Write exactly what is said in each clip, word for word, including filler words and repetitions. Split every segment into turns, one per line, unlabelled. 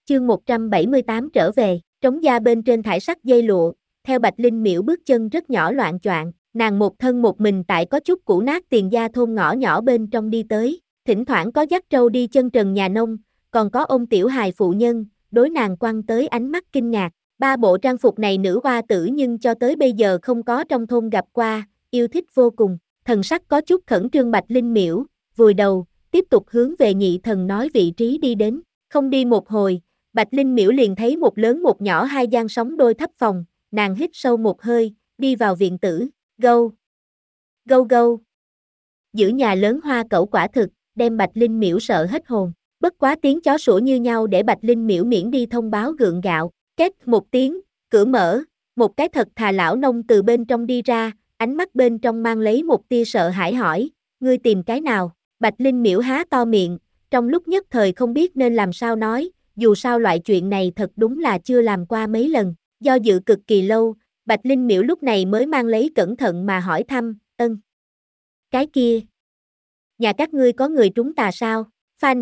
Chương một trăm bảy mươi tám trở về, trống da bên trên thải sắc dây lụa, theo Bạch Linh Miễu bước chân rất nhỏ loạn choạng, nàng một thân một mình tại có chút cũ nát tiền gia thôn ngõ nhỏ bên trong đi tới, thỉnh thoảng có dắt trâu đi chân trần nhà nông, còn có ông tiểu hài phụ nhân, đối nàng quăng tới ánh mắt kinh ngạc. Ba bộ trang phục này nữ hoa tử nhưng cho tới bây giờ không có trong thôn gặp qua, yêu thích vô cùng, thần sắc có chút khẩn trương Bạch Linh Miễu, vùi đầu, tiếp tục hướng về nhị thần nói vị trí đi đến, không đi một hồi, Bạch Linh Miễu liền thấy một lớn một nhỏ hai gian sóng đôi thấp phòng, nàng hít sâu một hơi, đi vào viện tử, gâu, gâu gâu. Giữ nhà lớn hoa cẩu quả thực, đem Bạch Linh Miễu sợ hết hồn, bất quá tiếng chó sủa như nhau để Bạch Linh Miễu miễn đi thông báo gượng gạo, két một tiếng, cửa mở, một cái thật thà lão nông từ bên trong đi ra, ánh mắt bên trong mang lấy một tia sợ hãi hỏi, ngươi tìm cái nào? Bạch Linh Miễu há to miệng, trong lúc nhất thời không biết nên làm sao nói, dù sao loại chuyện này thật đúng là chưa làm qua mấy lần, do dự cực kỳ lâu, Bạch Linh Miễu lúc này mới mang lấy cẩn thận mà hỏi thăm, ân. Cái kia, nhà các ngươi có người trúng tà sao? Phanh.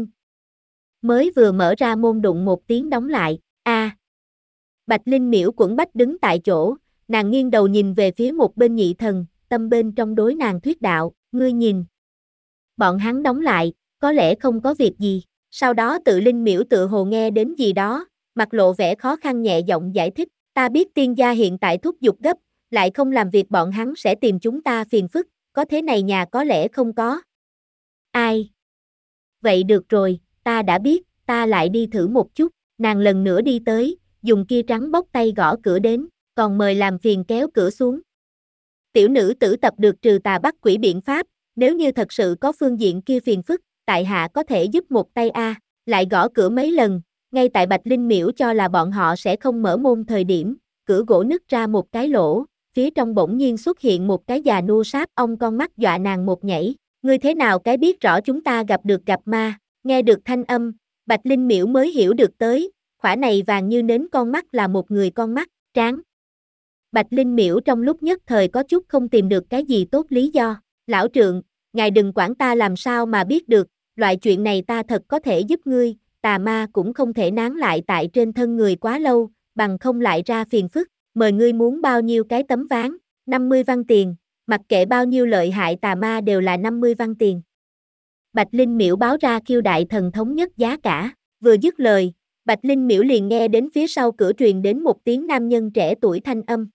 Mới vừa mở ra môn đụng một tiếng đóng lại, a. À. Bạch Linh Miễu quẫn bách đứng tại chỗ, nàng nghiêng đầu nhìn về phía một bên nhị thần, tâm bên trong đối nàng thuyết đạo, ngươi nhìn. Bọn hắn đóng lại, có lẽ không có việc gì, sau đó tự Linh Miễu tự hồ nghe đến gì đó, mặt lộ vẻ khó khăn nhẹ giọng giải thích, ta biết tiên gia hiện tại thúc giục gấp, lại không làm việc bọn hắn sẽ tìm chúng ta phiền phức, có thế này nhà có lẽ không có. Ai? Vậy được rồi, ta đã biết, ta lại đi thử một chút, nàng lần nữa đi tới, dùng kia trắng bóc tay gõ cửa đến, còn mời làm phiền kéo cửa xuống. Tiểu nữ tử tập được trừ tà bắt quỷ biện pháp, nếu như thật sự có phương diện kia phiền phức, tại hạ có thể giúp một tay a. À. Lại gõ cửa mấy lần, ngay tại Bạch Linh Miễu cho là bọn họ sẽ không mở môn thời điểm, cửa gỗ nứt ra một cái lỗ, phía trong bỗng nhiên xuất hiện một cái già nua sáp ong con mắt dọa nàng một nhảy, ngươi thế nào cái biết rõ chúng ta gặp được gặp ma, nghe được thanh âm, Bạch Linh Miễu mới hiểu được tới, khỏa này vàng như nến con mắt là một người con mắt, tráng. Bạch Linh Miễu trong lúc nhất thời có chút không tìm được cái gì tốt lý do, lão trượng, ngài đừng quản ta làm sao mà biết được, loại chuyện này ta thật có thể giúp ngươi, tà ma cũng không thể nán lại tại trên thân người quá lâu, bằng không lại ra phiền phức, mời ngươi muốn bao nhiêu cái tấm ván, năm mươi văn tiền, mặc kệ bao nhiêu lợi hại tà ma đều là năm mươi văn tiền. Bạch Linh Miễu báo ra Kiêu đại thần thống nhất giá cả, vừa dứt lời, Bạch Linh Miễu liền nghe đến phía sau cửa truyền đến một tiếng nam nhân trẻ tuổi thanh âm.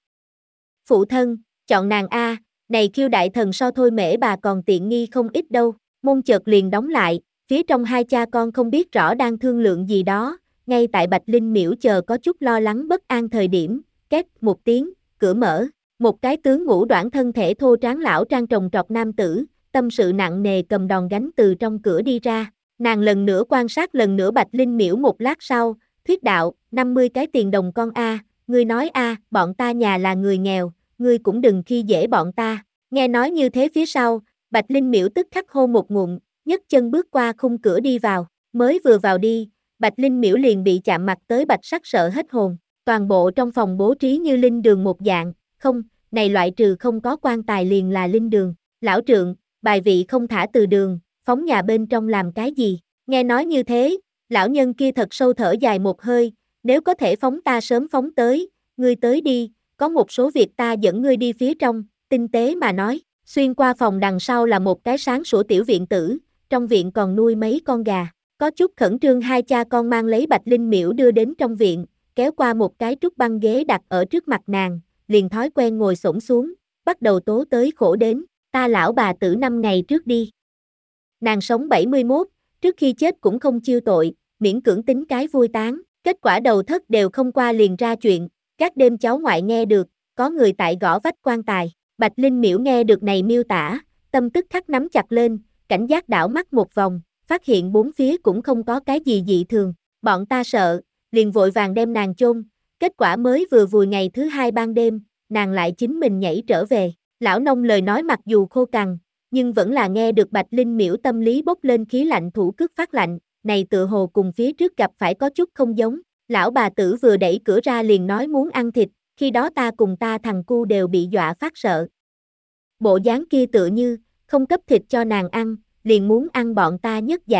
Phụ thân, chọn nàng a, này Kiêu đại thần so thôi mễ bà còn tiện nghi không ít đâu, môn chợt liền đóng lại, phía trong hai cha con không biết rõ đang thương lượng gì đó, ngay tại Bạch Linh Miễu chờ có chút lo lắng bất an thời điểm, két một tiếng, cửa mở, một cái tướng ngũ đoản thân thể thô tráng lão trang trồng trọt nam tử, tâm sự nặng nề cầm đòn gánh từ trong cửa đi ra, nàng lần nữa quan sát lần nữa Bạch Linh Miễu một lát sau, thuyết đạo, năm mươi cái tiền đồng con a, ngươi nói a, bọn ta nhà là người nghèo, ngươi cũng đừng khi dễ bọn ta, nghe nói như thế phía sau, Bạch Linh Miễu tức khắc hô một ngụm, nhấc chân bước qua khung cửa đi vào, mới vừa vào đi, Bạch Linh Miễu liền bị chạm mặt tới bạch sắc sợ hết hồn, toàn bộ trong phòng bố trí như linh đường một dạng, không, này loại trừ không có quan tài liền là linh đường, lão trượng, bài vị không thả từ đường, phóng nhà bên trong làm cái gì, nghe nói như thế, lão nhân kia thật sâu thở dài một hơi, nếu có thể phóng ta sớm phóng tới, ngươi tới đi, có một số việc ta dẫn ngươi đi phía trong, tinh tế mà nói. Xuyên qua phòng đằng sau là một cái sáng sủa tiểu viện tử, trong viện còn nuôi mấy con gà, có chút khẩn trương hai cha con mang lấy Bạch Linh Miễu đưa đến trong viện, kéo qua một cái trúc băng ghế đặt ở trước mặt nàng, liền thói quen ngồi xổm xuống, bắt đầu tố tới khổ đến, ta lão bà tử năm ngày trước đi. Nàng sống bảy mươi mốt, trước khi chết cũng không chiêu tội, miễn cưỡng tính cái vui táng, kết quả đầu thất đều không qua liền ra chuyện, các đêm cháu ngoại nghe được, có người tại gõ vách quan tài. Bạch Linh Miễu nghe được này miêu tả, tâm tức khắc nắm chặt lên, cảnh giác đảo mắt một vòng, phát hiện bốn phía cũng không có cái gì dị thường, bọn ta sợ, liền vội vàng đem nàng chôn, kết quả mới vừa vùi ngày thứ hai ban đêm, nàng lại chính mình nhảy trở về, lão nông lời nói mặc dù khô cằn, nhưng vẫn là nghe được Bạch Linh Miễu tâm lý bốc lên khí lạnh thủ cước phát lạnh, này tựa hồ cùng phía trước gặp phải có chút không giống, lão bà tử vừa đẩy cửa ra liền nói muốn ăn thịt, khi đó ta cùng ta thằng cu đều bị dọa phát sợ. Bộ dáng kia tựa như, không cấp thịt cho nàng ăn, liền muốn ăn bọn ta nhất dạng,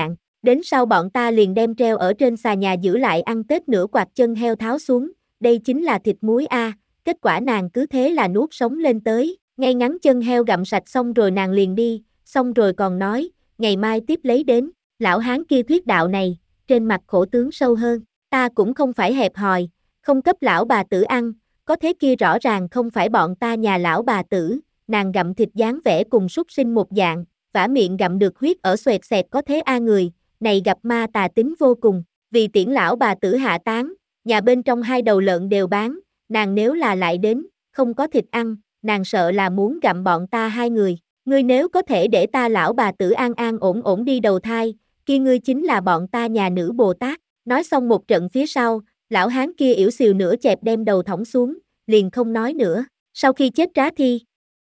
Đến sau bọn ta liền đem treo ở trên xà nhà giữ lại ăn Tết nửa quạt chân heo tháo xuống, đây chính là thịt muối a. Kết quả nàng cứ thế là nuốt sống lên tới, ngay ngắn chân heo gặm sạch xong rồi nàng liền đi, xong rồi còn nói, ngày mai tiếp lấy đến, lão hán kia thuyết đạo này, trên mặt khổ tướng sâu hơn, ta cũng không phải hẹp hòi, không cấp lão bà tử ăn, có thế kia rõ ràng không phải bọn ta nhà lão bà tử, nàng gặm thịt dáng vẻ cùng súc sinh một dạng, vả miệng gặm được huyết ở xoẹt xẹt có thế a người, này gặp ma tà tính vô cùng, vì tiễn lão bà tử hạ táng, nhà bên trong hai đầu lợn đều bán, nàng nếu là lại đến, không có thịt ăn, nàng sợ là muốn gặm bọn ta hai người, ngươi nếu có thể để ta lão bà tử an an ổn ổn đi đầu thai, kia ngươi chính là bọn ta nhà nữ Bồ Tát, nói xong một trận phía sau, lão hán kia yểu xìu nửa chẹp đem đầu thõng xuống, liền không nói nữa, sau khi chết trá thi.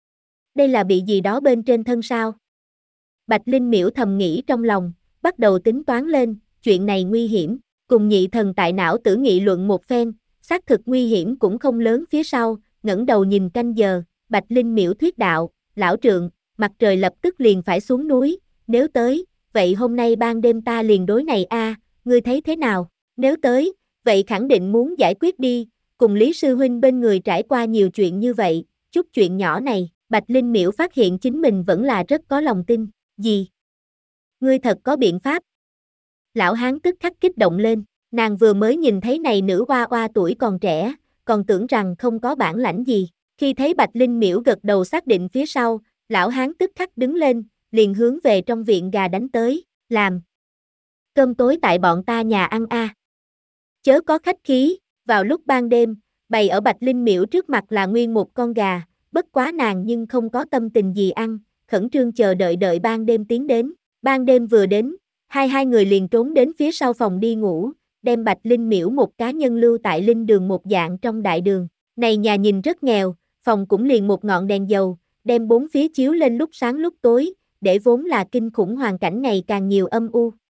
Đây là bị gì đó bên trên thân sao? Bạch Linh miễu thầm nghĩ trong lòng, bắt đầu tính toán lên, chuyện này nguy hiểm, cùng nhị thần tại não tử nghị luận một phen, xác thực nguy hiểm cũng không lớn phía sau, ngẩng đầu nhìn canh giờ, Bạch Linh miễu thuyết đạo, lão trượng, mặt trời lập tức liền phải xuống núi, nếu tới, vậy hôm nay ban đêm ta liền đối này a, ngươi thấy thế nào, nếu tới, vậy khẳng định muốn giải quyết đi, cùng Lý Sư Huynh bên người trải qua nhiều chuyện như vậy, chút chuyện nhỏ này, Bạch Linh miễu phát hiện chính mình vẫn là rất có lòng tin, gì? Ngươi thật có biện pháp? Lão hán tức khắc kích động lên, nàng vừa mới nhìn thấy này nữ oa oa tuổi còn trẻ, còn tưởng rằng không có bản lãnh gì, khi thấy Bạch Linh miễu gật đầu xác định phía sau, lão hán tức khắc đứng lên, liền hướng về trong viện gà đánh tới, làm. Cơm tối tại bọn ta nhà ăn a. Chớ có khách khí, vào lúc ban đêm, bày ở Bạch Linh miễu trước mặt là nguyên một con gà, bất quá nàng nhưng không có tâm tình gì ăn, khẩn trương chờ đợi đợi ban đêm tiến đến, ban đêm vừa đến, hai hai người liền trốn đến phía sau phòng đi ngủ, đem Bạch Linh miễu một cá nhân lưu tại linh đường một dạng trong đại đường, này nhà nhìn rất nghèo, phòng cũng liền một ngọn đèn dầu, đem bốn phía chiếu lên lúc sáng lúc tối, để vốn là kinh khủng hoàn cảnh ngày càng nhiều âm u,